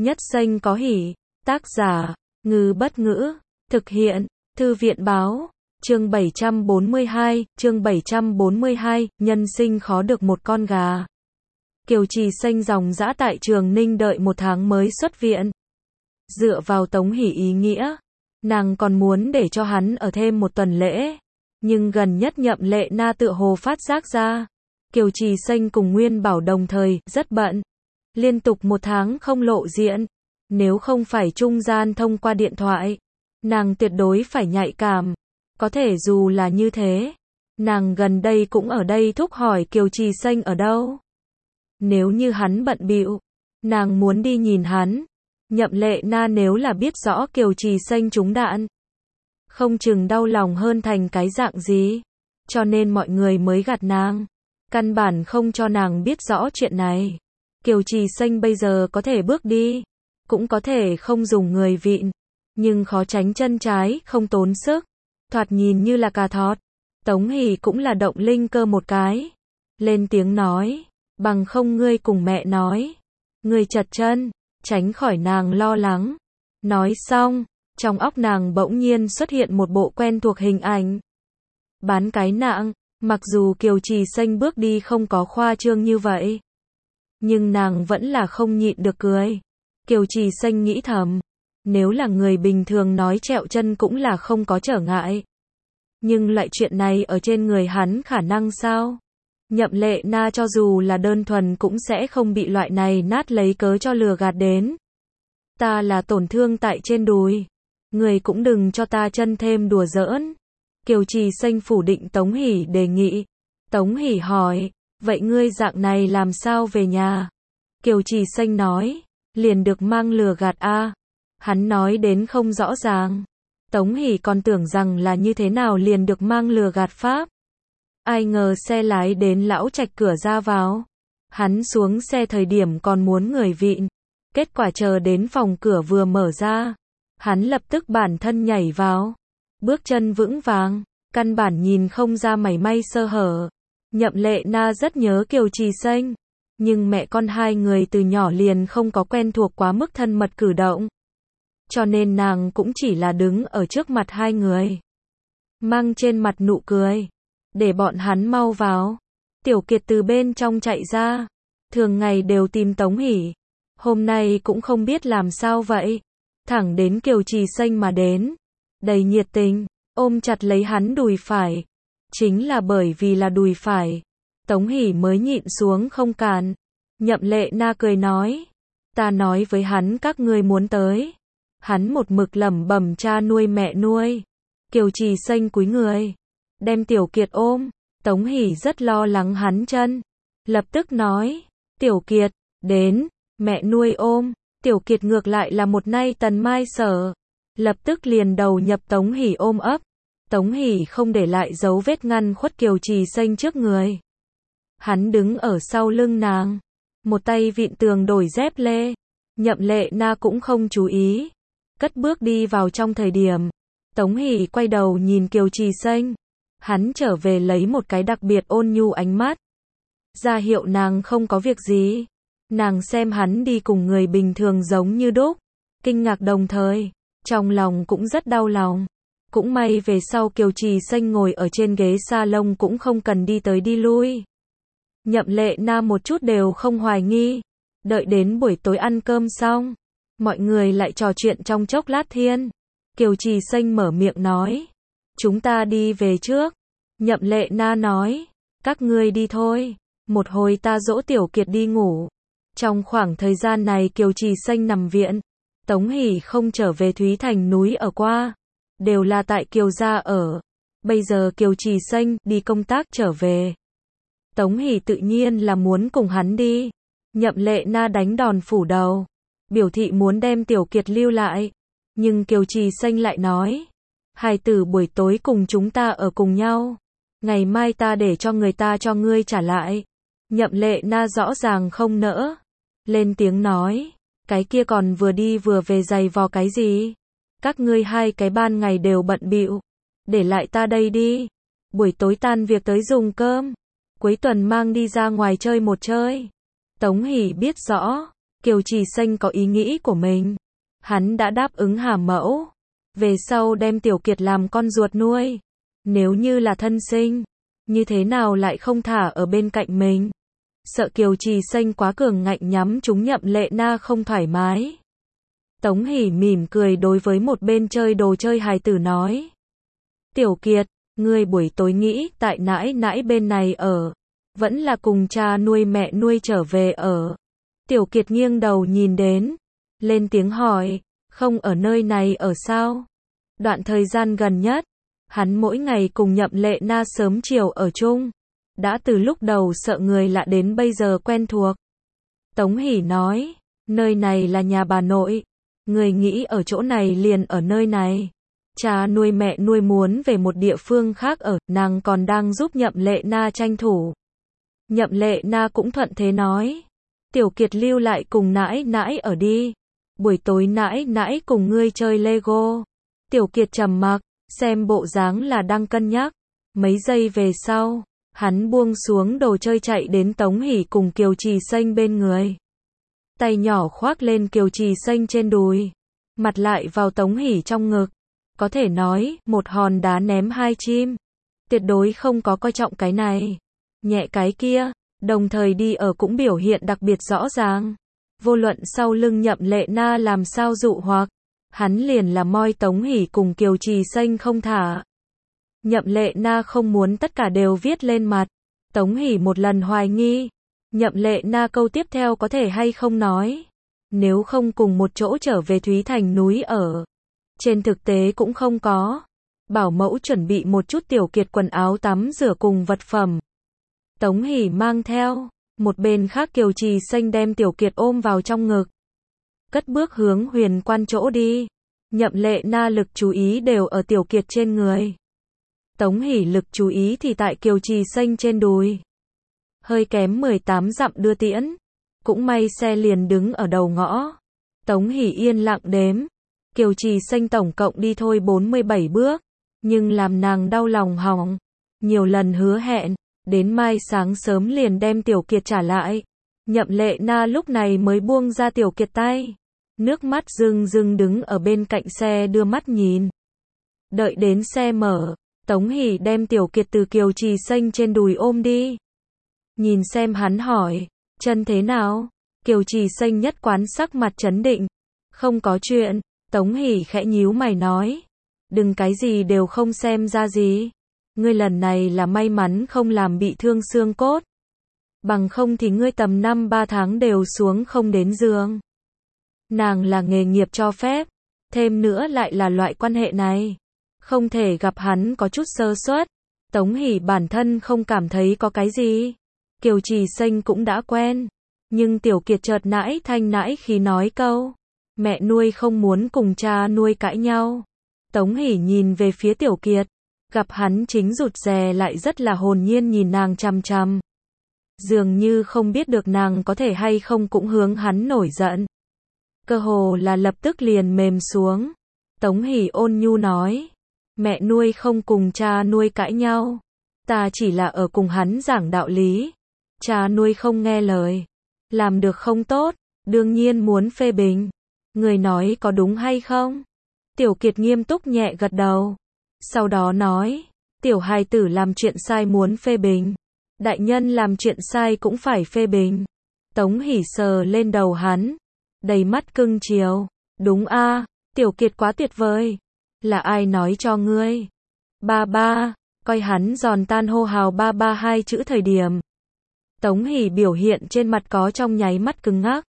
Nhất xanh có hỉ. Tác giả, Ngư Bất Ngữ. Thực hiện, Thư viện Báo. Chương 742, nhân sinh khó được một con gà. Kiều Trì Xanh dòng dã tại Trường Ninh đợi 1 tháng mới xuất viện. Dựa vào Tống Hỷ ý nghĩa, nàng còn muốn để cho hắn ở thêm 1 tuần lễ. Nhưng gần nhất Nhậm Lệ Na tựa hồ phát giác ra, Kiều Trì Xanh cùng Nguyên Bảo đồng thời rất bận, liên tục 1 tháng không lộ diện. Nếu không phải trung gian thông qua điện thoại, nàng tuyệt đối phải nhạy cảm. Có thể dù là như thế, nàng gần đây cũng ở đây thúc hỏi Kiều Trì Xanh ở đâu. Nếu như hắn bận bịu, nàng muốn đi nhìn hắn. Nhậm Lệ Na nếu là biết rõ Kiều Trì Xanh trúng đạn, không chừng đau lòng hơn thành cái dạng gì. Cho nên mọi người mới gạt nàng, căn bản không cho nàng biết rõ chuyện này. Kiều Trì Xanh bây giờ có thể bước đi, cũng có thể không dùng người vịn, nhưng khó tránh chân trái không tốn sức, thoạt nhìn như là cà thọt. Tống Hỷ cũng là động linh cơ một cái, lên tiếng nói, bằng không ngươi cùng mẹ nói, ngươi chật chân, tránh khỏi nàng lo lắng. Nói xong, trong óc nàng bỗng nhiên xuất hiện một bộ quen thuộc hình ảnh. Bán cái nạng, mặc dù Kiều Trì Xanh bước đi không có khoa trương như vậy, nhưng nàng vẫn là không nhịn được cười. Kiều Trì Xanh nghĩ thầm, nếu là người bình thường nói trẹo chân cũng là không có trở ngại. Nhưng loại chuyện này ở trên người hắn khả năng sao? Nhậm Lệ Na cho dù là đơn thuần cũng sẽ không bị loại này nát lấy cớ cho lừa gạt đến. Ta là tổn thương tại trên đùi, người cũng đừng cho ta chân thêm đùa giỡn. Kiều Trì Xanh phủ định Tống Hỷ đề nghị. Tống Hỷ hỏi, vậy ngươi dạng này làm sao về nhà? Kiều Trì Xanh nói, liền được mang lừa gạt a. Hắn nói đến không rõ ràng. Tống Hỷ còn tưởng rằng là như thế nào liền được mang lừa gạt pháp. Ai ngờ xe lái đến lão trạch cửa ra vào. Hắn xuống xe thời điểm còn muốn người vịn. Kết quả chờ đến phòng cửa vừa mở ra, hắn lập tức bản thân nhảy vào. Bước chân vững vàng, căn bản nhìn không ra mảy may sơ hở. Nhậm Lệ Na rất nhớ Kiều Trì Xanh, nhưng mẹ con hai người từ nhỏ liền không có quen thuộc quá mức thân mật cử động. Cho nên nàng cũng chỉ là đứng ở trước mặt hai người, mang trên mặt nụ cười, để bọn hắn mau vào. Tiểu Kiệt từ bên trong chạy ra, thường ngày đều tìm Tống Hỷ, hôm nay cũng không biết làm sao vậy, thẳng đến Kiều Trì Xanh mà đến, đầy nhiệt tình, ôm chặt lấy hắn đùi phải. Chính là bởi vì là đùi phải, Tống Hỷ mới nhịn xuống không cản. Nhậm Lệ Na cười nói, ta nói với hắn các ngươi muốn tới. Hắn một mực lẩm bẩm cha nuôi mẹ nuôi. Kiều Trì Xanh cúi người, đem Tiểu Kiệt ôm. Tống Hỷ rất lo lắng hắn chân, lập tức nói, Tiểu Kiệt, đến, mẹ nuôi ôm. Tiểu Kiệt ngược lại là một nay tần mai sở, lập tức liền đầu nhập Tống Hỷ ôm ấp. Tống Hỷ không để lại dấu vết ngăn khuất Kiều Trì Xanh trước người. Hắn đứng ở sau lưng nàng, một tay vịn tường đổi dép lê. Nhậm Lệ Na cũng không chú ý, cất bước đi vào trong thời điểm. Tống Hỷ quay đầu nhìn Kiều Trì Xanh, hắn trở về lấy một cái đặc biệt ôn nhu ánh mắt, ra hiệu nàng không có việc gì. Nàng xem hắn đi cùng người bình thường giống như đúc, kinh ngạc đồng thời, trong lòng cũng rất đau lòng. Cũng may về sau Kiều Trì Xanh ngồi ở trên ghế salon cũng không cần đi tới đi lui. Nhậm Lệ Na một chút đều không hoài nghi. Đợi đến buổi tối ăn cơm xong, mọi người lại trò chuyện trong chốc lát thiên. Kiều Trì Xanh mở miệng nói, chúng ta đi về trước. Nhậm Lệ Na nói, các ngươi đi thôi, một hồi ta dỗ Tiểu Kiệt đi ngủ. Trong khoảng thời gian này Kiều Trì Xanh nằm viện, Tống Hỷ không trở về Thúy Thành núi ở qua, đều là tại Kiều gia ở. Bây giờ Kiều Trì Xanh đi công tác trở về, Tống Hỷ tự nhiên là muốn cùng hắn đi. Nhậm Lệ Na đánh đòn phủ đầu, biểu thị muốn đem Tiểu Kiệt lưu lại, nhưng Kiều Trì Xanh lại nói, hài tử buổi tối cùng chúng ta ở cùng nhau, ngày mai ta để cho người ta cho ngươi trả lại. Nhậm Lệ Na rõ ràng không nỡ, lên tiếng nói, cái kia còn vừa đi vừa về giày vò cái gì? Các ngươi hai cái ban ngày đều bận bịu, để lại ta đây đi. Buổi tối tan việc tới dùng cơm, cuối tuần mang đi ra ngoài chơi một chơi. Tống Hỷ biết rõ, Kiều Trì Xanh có ý nghĩ của mình. Hắn đã đáp ứng Hà Mẫu. Về sau đem Tiểu Kiệt làm con ruột nuôi. Nếu như là thân sinh, như thế nào lại không thả ở bên cạnh mình. Sợ Kiều Trì Xanh quá cường ngạnh nhắm chúng Nhậm Lệ Na không thoải mái. Tống Hỷ mỉm cười đối với một bên chơi đồ chơi hài tử nói. Tiểu Kiệt, ngươi buổi tối nghĩ tại nãi nãi bên này ở, vẫn là cùng cha nuôi mẹ nuôi trở về ở. Tiểu Kiệt nghiêng đầu nhìn đến, lên tiếng hỏi, không ở nơi này ở sao? Đoạn thời gian gần nhất, hắn mỗi ngày cùng Nhậm Lệ Na sớm chiều ở chung. Đã từ lúc đầu sợ người lạ đến bây giờ quen thuộc. Tống Hỷ nói, nơi này là nhà bà nội. Người nghĩ ở chỗ này liền ở nơi này. Cha nuôi mẹ nuôi muốn về một địa phương khác ở, nàng còn đang giúp Nhậm Lệ Na tranh thủ. Nhậm Lệ Na cũng thuận thế nói. Tiểu Kiệt lưu lại cùng nãi nãi ở đi. Buổi tối nãi nãi cùng ngươi chơi Lego. Tiểu Kiệt trầm mặc, xem bộ dáng là đang cân nhắc. Mấy giây về sau, hắn buông xuống đồ chơi chạy đến Tống Hỷ cùng Kiều Trì Xanh bên người. Tay nhỏ khoác lên Kiều Trì Xanh trên đùi. Mặt lại vào Tống Hỷ trong ngực. Có thể nói, một hòn đá ném hai chim. Tuyệt đối không có coi trọng cái này, nhẹ cái kia, đồng thời đi ở cũng biểu hiện đặc biệt rõ ràng. Vô luận sau lưng Nhậm Lệ Na làm sao dụ hoặc, hắn liền là moi Tống Hỷ cùng Kiều Trì Xanh không thả. Nhậm Lệ Na không muốn tất cả đều viết lên mặt. Tống Hỷ một lần hoài nghi, Nhậm Lệ Na câu tiếp theo có thể hay không nói. Nếu không cùng một chỗ trở về Thúy Thành núi ở. Trên thực tế cũng không có. Bảo mẫu chuẩn bị một chút Tiểu Kiệt quần áo tắm rửa cùng vật phẩm. Tống Hỷ mang theo. Một bên khác Kiều Trì Xanh đem Tiểu Kiệt ôm vào trong ngực. Cất bước hướng Huyền Quan chỗ đi. Nhậm Lệ Na lực chú ý đều ở Tiểu Kiệt trên người. Tống Hỷ lực chú ý thì tại Kiều Trì Xanh trên đùi. Hơi kém 18 dặm đưa tiễn. Cũng may xe liền đứng ở đầu ngõ. Tống Hỷ yên lặng đếm. Kiều Trì Xanh tổng cộng đi thôi 47 bước. Nhưng làm nàng đau lòng hỏng. Nhiều lần hứa hẹn. Đến mai sáng sớm liền đem Tiểu Kiệt trả lại. Nhậm Lệ Na lúc này mới buông ra Tiểu Kiệt tay. Nước mắt rưng rưng đứng ở bên cạnh xe đưa mắt nhìn. Đợi đến xe mở. Tống Hỷ đem Tiểu Kiệt từ Kiều Trì Xanh trên đùi ôm đi. Nhìn xem hắn hỏi, chân thế nào? Kiều Trì Xanh nhất quán sắc mặt trấn định. Không có chuyện. Tống Hỷ khẽ nhíu mày nói. Đừng cái gì đều không xem ra gì. Ngươi lần này là may mắn không làm bị thương xương cốt. Bằng không thì ngươi tầm 5-3 tháng đều xuống không đến giường. Nàng là nghề nghiệp cho phép. Thêm nữa lại là loại quan hệ này. Không thể gặp hắn có chút sơ suất. Tống Hỷ bản thân không cảm thấy có cái gì. Kiều Trì Xanh cũng đã quen. Nhưng Tiểu Kiệt chợt nãi thanh nãi khi nói câu. Mẹ nuôi không muốn cùng cha nuôi cãi nhau. Tống Hỷ nhìn về phía Tiểu Kiệt. Gặp hắn chính rụt rè lại rất là hồn nhiên nhìn nàng chằm chằm. Dường như không biết được nàng có thể hay không cũng hướng hắn nổi giận. Cơ hồ là lập tức liền mềm xuống. Tống Hỷ ôn nhu nói. Mẹ nuôi không cùng cha nuôi cãi nhau. Ta chỉ là ở cùng hắn giảng đạo lý. Cha nuôi không nghe lời. Làm được không tốt. Đương nhiên muốn phê bình. Người nói có đúng hay không? Tiểu Kiệt nghiêm túc nhẹ gật đầu. Sau đó nói. Tiểu hài tử làm chuyện sai muốn phê bình. Đại nhân làm chuyện sai cũng phải phê bình. Tống Hỷ sờ lên đầu hắn. Đầy mắt cưng chiều. Đúng a, Tiểu Kiệt quá tuyệt vời. Là ai nói cho ngươi? Ba ba. Coi hắn giòn tan hô hào ba ba hai chữ thời điểm. Tống Hỷ biểu hiện trên mặt có trong nháy mắt cứng ngắc.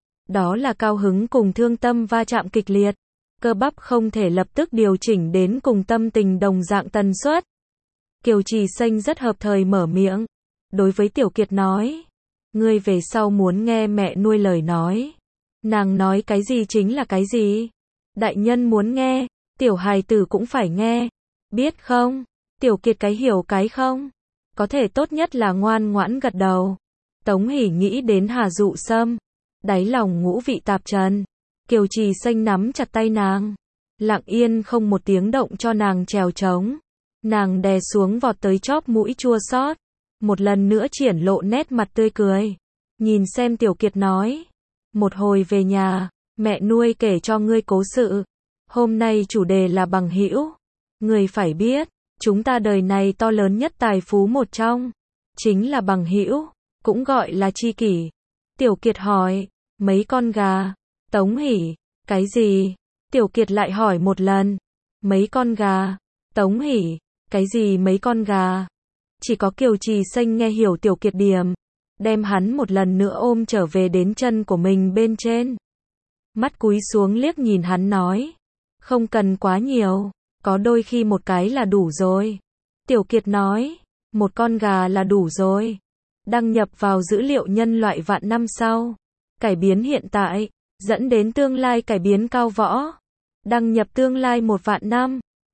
Đó là cao hứng cùng thương tâm va chạm kịch liệt. Cơ bắp không thể lập tức điều chỉnh đến cùng tâm tình đồng dạng tần suất. Kiều Trì Xanh rất hợp thời mở miệng. Đối với Tiểu Kiệt nói. Ngươi về sau muốn nghe mẹ nuôi lời nói. Nàng nói cái gì chính là cái gì. Đại nhân muốn nghe. Tiểu hài tử cũng phải nghe. Biết không? Tiểu Kiệt cái hiểu cái không? Có thể tốt nhất là ngoan ngoãn gật đầu. Tống Hỷ nghĩ đến Hà Dụ Sâm. Đáy lòng ngũ vị tạp trần. Kiều Trì Xanh nắm chặt tay nàng. Lặng yên không một tiếng động cho nàng trèo trống. Nàng đè xuống vọt tới chóp mũi chua xót. Một lần nữa triển lộ nét mặt tươi cười. Nhìn xem Tiểu Kiệt nói. Một hồi về nhà, mẹ nuôi kể cho ngươi cố sự. Hôm nay chủ đề là bằng hữu. Ngươi phải biết, chúng ta đời này to lớn nhất tài phú một trong, chính là bằng hữu, cũng gọi là tri kỷ. Tiểu Kiệt hỏi, mấy con gà? Tống Hỷ, cái gì? Tiểu Kiệt lại hỏi một lần, mấy con gà? Tống Hỷ, cái gì mấy con gà? Chỉ có Kiều Trì Xanh nghe hiểu Tiểu Kiệt điểm, đem hắn một lần nữa ôm trở về đến chân của mình bên trên. Mắt cúi xuống liếc nhìn hắn nói, không cần quá nhiều, có đôi khi một cái là đủ rồi. Tiểu Kiệt nói, một con gà là đủ rồi. Đăng nhập vào dữ liệu nhân loại vạn năm sau, cải biến hiện tại, dẫn đến tương lai cải biến cao võ. Đăng nhập tương lai 1 vạn năm.